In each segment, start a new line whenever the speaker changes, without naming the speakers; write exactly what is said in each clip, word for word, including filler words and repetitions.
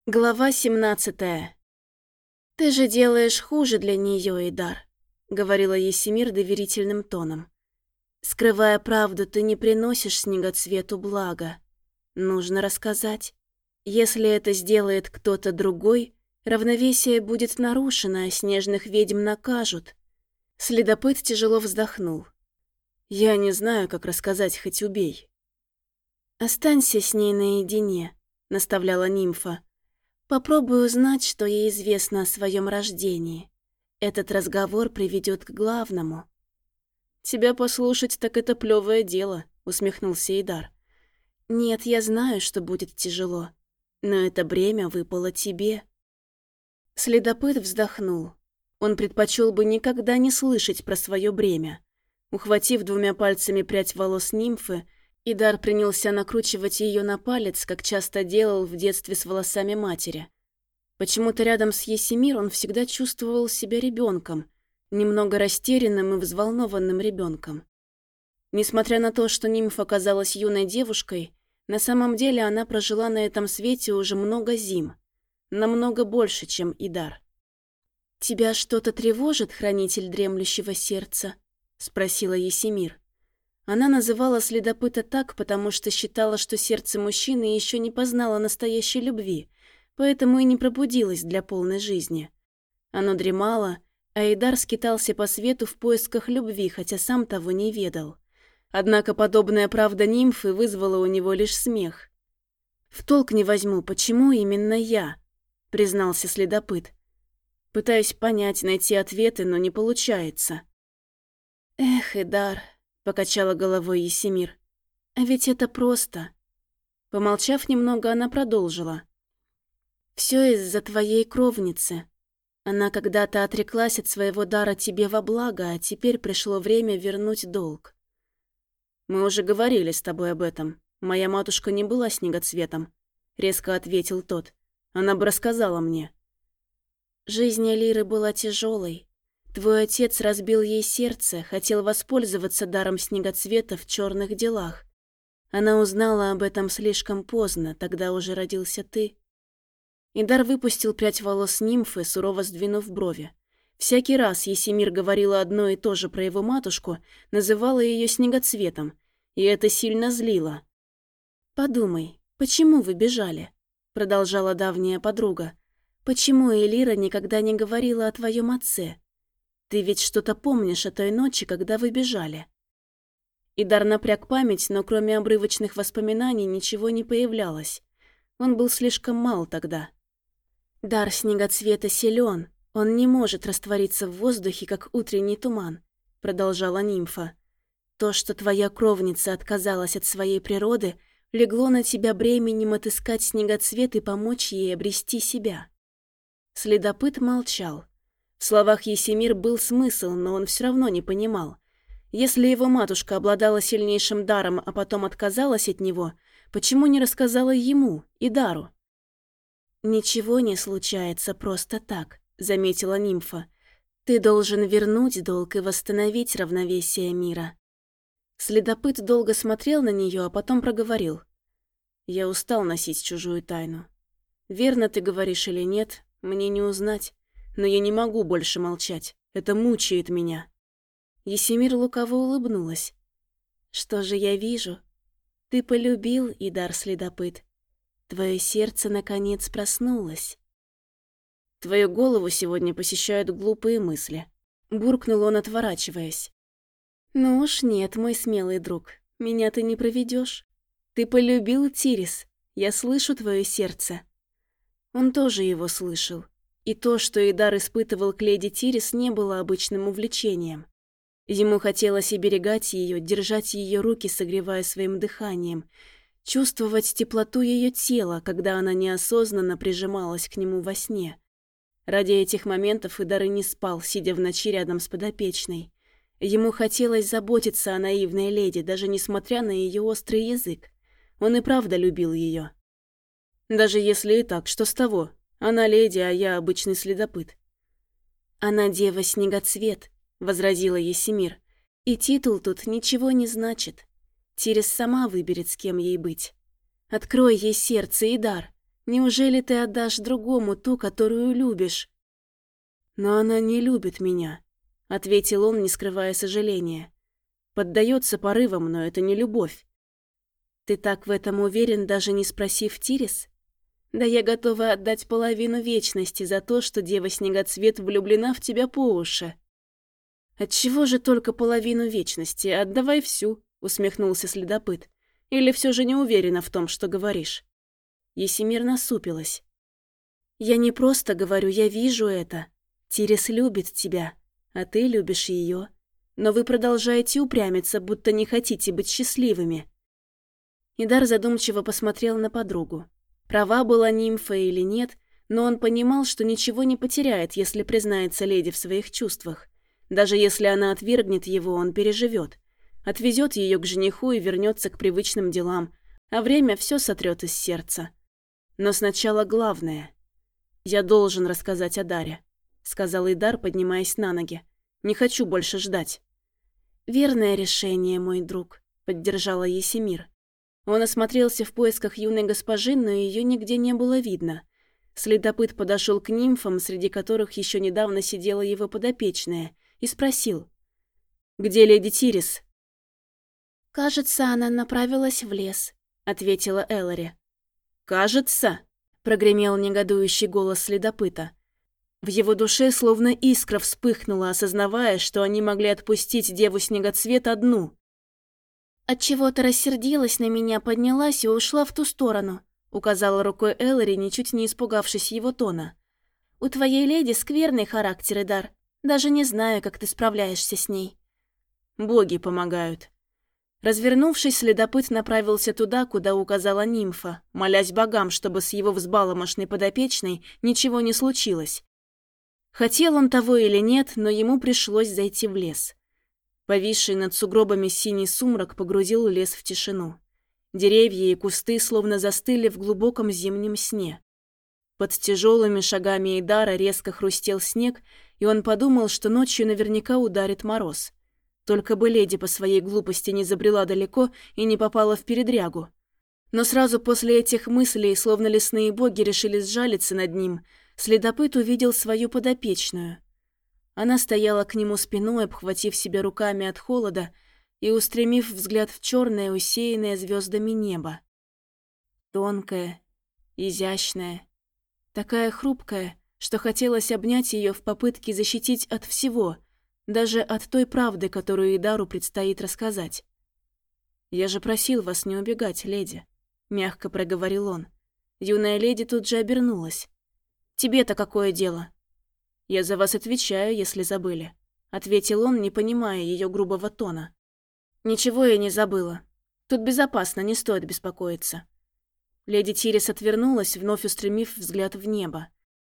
Глава семнадцатая. «Ты же делаешь хуже для нее, Идар», — говорила Есимир доверительным тоном. «Скрывая правду, ты не приносишь Снегоцвету блага. Нужно рассказать. Если это сделает кто-то другой, равновесие будет нарушено, а снежных ведьм накажут». Следопыт тяжело вздохнул. «Я не знаю, как рассказать, хоть убей». «Останься с ней наедине», — наставляла нимфа. «Попробуй узнать, что ей известно о своем рождении. Этот разговор приведет к главному». «Тебя послушать, так это плевое дело», — усмехнулся Идар. «Нет, я знаю, что будет тяжело, но это бремя выпало тебе». Следопыт вздохнул. Он предпочел бы никогда не слышать про свое бремя. Ухватив двумя пальцами прядь волос нимфы, Идар принялся накручивать ее на палец, как часто делал в детстве с волосами матери. Почему-то рядом с Есимир он всегда чувствовал себя ребенком, немного растерянным и взволнованным ребенком. Несмотря на то, что нимфа оказалась юной девушкой, на самом деле она прожила на этом свете уже много зим, намного больше, чем Идар. «Тебя что-то тревожит, хранитель дремлющего сердца?» — спросила Есимир. Она называла следопыта так, потому что считала, что сердце мужчины еще не познало настоящей любви, поэтому и не пробудилось для полной жизни. Оно дремало, а Идар скитался по свету в поисках любви, хотя сам того не ведал. Однако подобная правда нимфы вызвала у него лишь смех. «В толк не возьму, почему именно я?» — признался следопыт. «Пытаюсь понять, найти ответы, но не получается». «Эх, Идар», — покачала головой Есимир, — «а ведь это просто». Помолчав немного, она продолжила. «Все из-за твоей кровницы. Она когда-то отреклась от своего дара тебе во благо, а теперь пришло время вернуть долг». «Мы уже говорили с тобой об этом. Моя матушка не была Снегоцветом», — резко ответил тот. «Она бы рассказала мне». «Жизнь Элиры была тяжелой. Твой отец разбил ей сердце, хотел воспользоваться даром Снегоцвета в черных делах. Она узнала об этом слишком поздно, тогда уже родился ты». Идар выпустил прядь волос нимфы, сурово сдвинув брови. Всякий раз Есимир говорила одно и то же про его матушку, называла ее Снегоцветом, и это сильно злило. «Подумай, почему вы бежали?» — продолжала давняя подруга. «Почему Элира никогда не говорила о твоем отце? Ты ведь что-то помнишь о той ночи, когда вы бежали?» Идар напряг память, но кроме обрывочных воспоминаний ничего не появлялось. Он был слишком мал тогда. «Дар Снегоцвета силен, он не может раствориться в воздухе, как утренний туман», — продолжала нимфа. «То, что твоя кровница отказалась от своей природы, легло на тебя бременем отыскать Снегоцвет и помочь ей обрести себя». Следопыт молчал. В словах Есимир был смысл, но он все равно не понимал. Если его матушка обладала сильнейшим даром, а потом отказалась от него, почему не рассказала ему, Идару? «Ничего не случается просто так», — заметила нимфа. «Ты должен вернуть долг и восстановить равновесие мира». Следопыт долго смотрел на нее, а потом проговорил. «Я устал носить чужую тайну. Верно ты говоришь или нет, мне не узнать, но я не могу больше молчать. Это мучает меня». Есимир лукаво улыбнулась. «Что же я вижу? Ты полюбил, Идар Следопыт. Твое сердце наконец проснулось». «Твою голову сегодня посещают глупые мысли», — буркнул он, отворачиваясь. «Ну уж нет, мой смелый друг, меня ты не проведешь. Ты полюбил Тирис, я слышу твое сердце». Он тоже его слышал. И то, что Идар испытывал к леди Тирис, не было обычным увлечением. Ему хотелось оберегать ее, держать ее руки, согревая своим дыханием, чувствовать теплоту ее тела, когда она неосознанно прижималась к нему во сне. Ради этих моментов Идар и не спал, сидя в ночи рядом с подопечной. Ему хотелось заботиться о наивной леди, даже несмотря на ее острый язык. Он и правда любил ее. Даже если и так, что с того? Она леди, а я обычный следопыт. «Она дева Снегоцвет», — возразила Есимир. «И титул тут ничего не значит. Тирис сама выберет, с кем ей быть. Открой ей сердце, Идар. Неужели ты отдашь другому ту, которую любишь?» «Но она не любит меня», — ответил он, не скрывая сожаления. «Поддается порывам, но это не любовь». «Ты так в этом уверен, даже не спросив Тирис? Да я готова отдать половину вечности за то, что дева-снегоцвет влюблена в тебя по уши». «Отчего же только половину вечности? Отдавай всю», — усмехнулся следопыт. «Или все же не уверена в том, что говоришь?» Есимир насупилась. «Я не просто говорю, я вижу это. Тирис любит тебя, а ты любишь ее. Но вы продолжаете упрямиться, будто не хотите быть счастливыми». Идар задумчиво посмотрел на подругу. Права была нимфа или нет, но он понимал, что ничего не потеряет, если признается леди в своих чувствах. Даже если она отвергнет его, он переживет. Отвезет ее к жениху и вернется к привычным делам, а время все сотрет из сердца. Но сначала главное. «Я должен рассказать о Даре», — сказал Идар, поднимаясь на ноги. «Не хочу больше ждать». «Верное решение, мой друг», — поддержала Есимир. Он осмотрелся в поисках юной госпожи, но ее нигде не было видно. Следопыт подошел к нимфам, среди которых еще недавно сидела его подопечная, и спросил: «Где леди Тирис?» «Кажется, она направилась в лес», — ответила Эллари. «Кажется?» — прогремел негодующий голос следопыта. В его душе словно искра вспыхнула, осознавая, что они могли отпустить деву-снегоцвет одну. «Отчего-то рассердилась на меня, поднялась и ушла в ту сторону», — указала рукой Эллари, ничуть не испугавшись его тона. «У твоей леди скверный характер, Идар. Даже не знаю, как ты справляешься с ней». «Боги помогают». Развернувшись, следопыт направился туда, куда указала нимфа, молясь богам, чтобы с его взбаломошной подопечной ничего не случилось. Хотел он того или нет, но ему пришлось зайти в лес. Повисший над сугробами синий сумрак погрузил лес в тишину. Деревья и кусты словно застыли в глубоком зимнем сне. Под тяжелыми шагами Идара резко хрустел снег, и он подумал, что ночью наверняка ударит мороз. Только бы леди по своей глупости не забрела далеко и не попала в передрягу. Но сразу после этих мыслей, словно лесные боги решили сжалиться над ним, следопыт увидел свою подопечную. Она стояла к нему спиной, обхватив себя руками от холода и устремив взгляд в черное, усеянное звездами небо. Тонкая, изящная, такая хрупкая, что хотелось обнять ее в попытке защитить от всего, даже от той правды, которую Идару предстоит рассказать. «Я же просил вас не убегать, леди», — мягко проговорил он. Юная леди тут же обернулась. «Тебе-то какое дело?» «Я за вас отвечаю, если забыли», — ответил он, не понимая ее грубого тона. «Ничего я не забыла. Тут безопасно, не стоит беспокоиться». Леди Тирис отвернулась, вновь устремив взгляд в небо.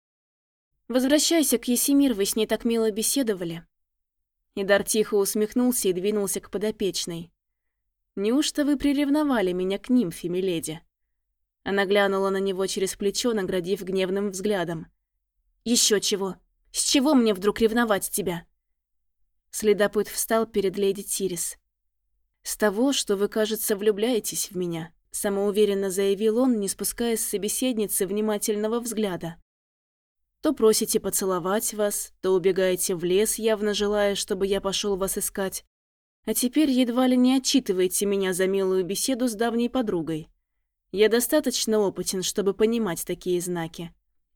«Возвращайся к Есимир, вы с ней так мило беседовали». Идар тихо усмехнулся и двинулся к подопечной. «Неужто вы приревновали меня к нимфе, миледи?» Она глянула на него через плечо, наградив гневным взглядом. «Еще чего? С чего мне вдруг ревновать тебя?» Следопыт встал перед леди Тирис. «С того, что вы, кажется, влюбляетесь в меня», — самоуверенно заявил он, не спуская с собеседницы внимательного взгляда. «То просите поцеловать вас, то убегаете в лес, явно желая, чтобы я пошел вас искать. А теперь едва ли не отчитываете меня за милую беседу с давней подругой. Я достаточно опытен, чтобы понимать такие знаки».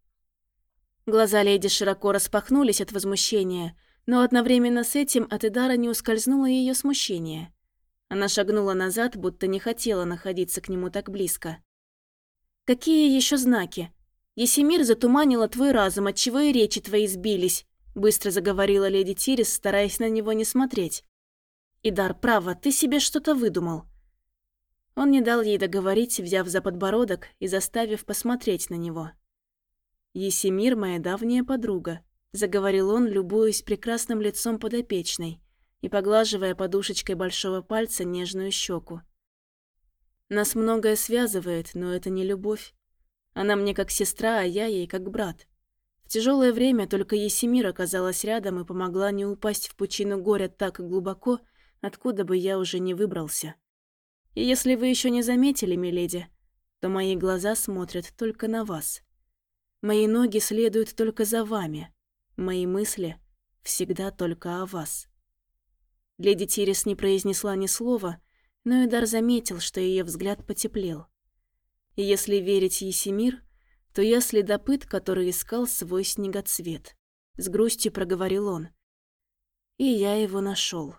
Глаза леди широко распахнулись от возмущения, но одновременно с этим от Идара не ускользнуло ее смущение. Она шагнула назад, будто не хотела находиться к нему так близко. «Какие еще знаки? Есимир затуманила твой разум, отчего и речи твои сбились», — быстро заговорила леди Тирис, стараясь на него не смотреть. «Идар, право, ты себе что-то выдумал». Он не дал ей договорить, взяв за подбородок и заставив посмотреть на него. «Есимир — моя давняя подруга», — заговорил он, любуясь прекрасным лицом подопечной и поглаживая подушечкой большого пальца нежную щеку. «Нас многое связывает, но это не любовь. Она мне как сестра, а я ей как брат. В тяжелое время только Есимир оказалась рядом и помогла не упасть в пучину горя так глубоко, откуда бы я уже не выбрался. И если вы еще не заметили, миледи, то мои глаза смотрят только на вас. Мои ноги следуют только за вами. Мои мысли всегда только о вас». Леди Тирис не произнесла ни слова, но Идар заметил, что ее взгляд потеплел. И если верить Есимир, то я следопыт, который искал свой снегоцвет. С грустью проговорил он. И я его нашел.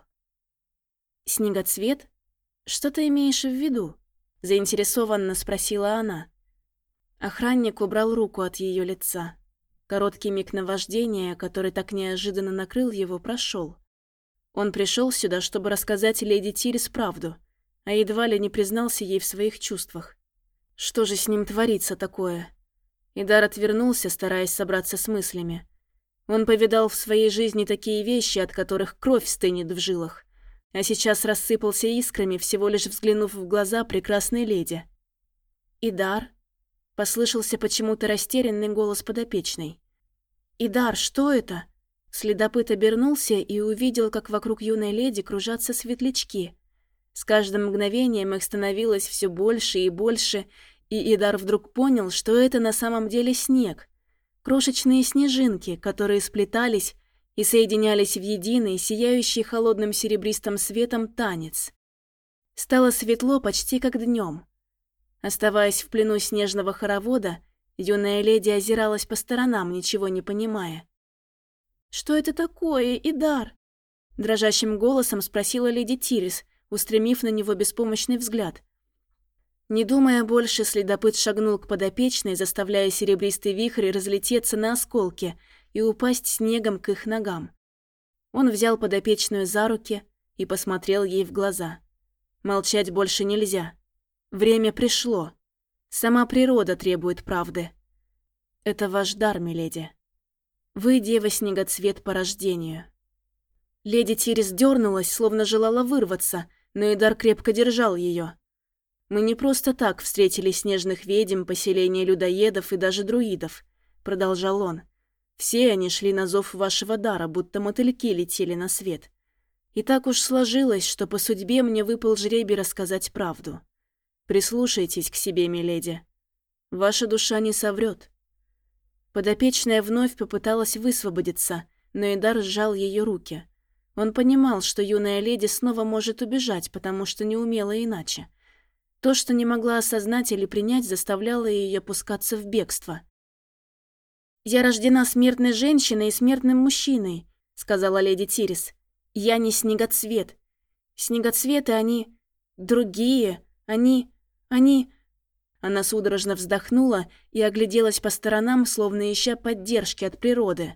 «Снегоцвет? Что ты имеешь в виду?» Заинтересованно спросила она. Охранник убрал руку от ее лица. Короткий миг наваждения, который так неожиданно накрыл его, прошел. Он пришел сюда, чтобы рассказать леди Тирис правду, а едва ли не признался ей в своих чувствах. Что же с ним творится такое? Идар отвернулся, стараясь собраться с мыслями. Он повидал в своей жизни такие вещи, от которых кровь стынет в жилах, а сейчас рассыпался искрами, всего лишь взглянув в глаза прекрасной леди. «Идар?» — послышался почему-то растерянный голос подопечной. «Идар, что это?» Следопыт обернулся и увидел, как вокруг юной леди кружатся светлячки. С каждым мгновением их становилось все больше и больше, и Идар вдруг понял, что это на самом деле снег. Крошечные снежинки, которые сплетались и соединялись в единый, сияющий холодным серебристым светом танец. Стало светло почти как днем. Оставаясь в плену снежного хоровода, юная леди озиралась по сторонам, ничего не понимая. «Что это такое, Идар?» Дрожащим голосом спросила леди Тирис, устремив на него беспомощный взгляд. Не думая больше, следопыт шагнул к подопечной, заставляя серебристый вихрь разлететься на осколки и упасть снегом к их ногам. Он взял подопечную за руки и посмотрел ей в глаза. Молчать больше нельзя. Время пришло. Сама природа требует правды. Это ваш дар, миледи. Вы дева-снегоцвет по рождению. Леди Тирис дернулась, словно желала вырваться, но Идар крепко держал ее. Мы не просто так встретили снежных ведьм, поселение людоедов и даже друидов, продолжал он. Все они шли на зов вашего дара, будто мотыльки летели на свет. И так уж сложилось, что по судьбе мне выпал жребий рассказать правду. Прислушайтесь к себе, миледи. Ваша душа не соврет. Подопечная вновь попыталась высвободиться, но Идар сжал ее руки. Он понимал, что юная леди снова может убежать, потому что не умела иначе. То, что не могла осознать или принять, заставляло ее пускаться в бегство. «Я рождена смертной женщиной и смертным мужчиной», — сказала леди Тирис. «Я не снегоцвет. Снегоцветы, они... другие. Они... они...» Она судорожно вздохнула и огляделась по сторонам, словно ища поддержки от природы.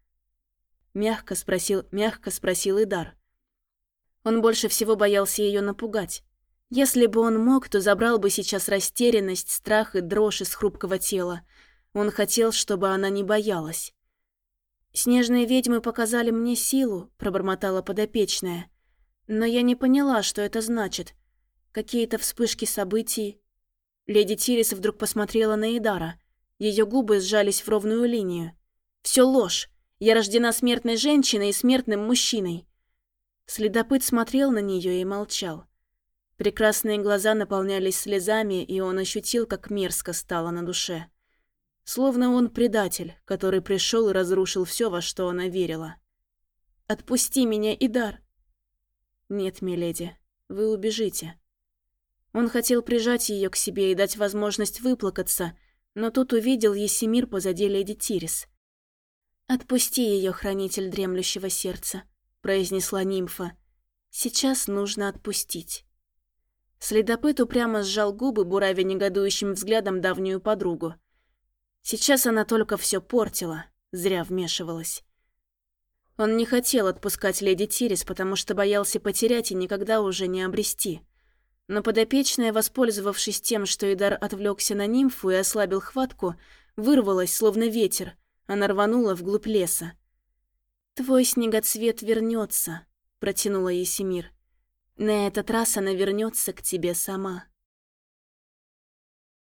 Мягко спросил, мягко спросил Идар. Он больше всего боялся ее напугать. Если бы он мог, то забрал бы сейчас растерянность, страх и дрожь из хрупкого тела. Он хотел, чтобы она не боялась. «Снежные ведьмы показали мне силу», — пробормотала подопечная. «Но я не поняла, что это значит. Какие-то вспышки событий...» Леди Тирис вдруг посмотрела на Идара. Ее губы сжались в ровную линию. «Все ложь. Я рождена смертной женщиной и смертным мужчиной». Следопыт смотрел на нее и молчал. Прекрасные глаза наполнялись слезами, и он ощутил, как мерзко стало на душе. Словно он предатель, который пришел и разрушил все, во что она верила. «Отпусти меня, Идар!» «Нет, миледи, вы убежите». Он хотел прижать ее к себе и дать возможность выплакаться, но тут увидел Есимир позади леди Тирис. «Отпусти ее, хранитель дремлющего сердца», — произнесла нимфа. «Сейчас нужно отпустить». Следопыт упрямо сжал губы, буравя негодующим взглядом давнюю подругу. Сейчас она только все портила, зря вмешивалась. Он не хотел отпускать леди Тирис, потому что боялся потерять и никогда уже не обрести. Но подопечная, воспользовавшись тем, что Идар отвлекся на нимфу и ослабил хватку, вырвалась, словно ветер. Она рванула вглубь леса. «Твой снегоцвет вернется», — протянула Есимир. «На этот раз она вернется к тебе сама».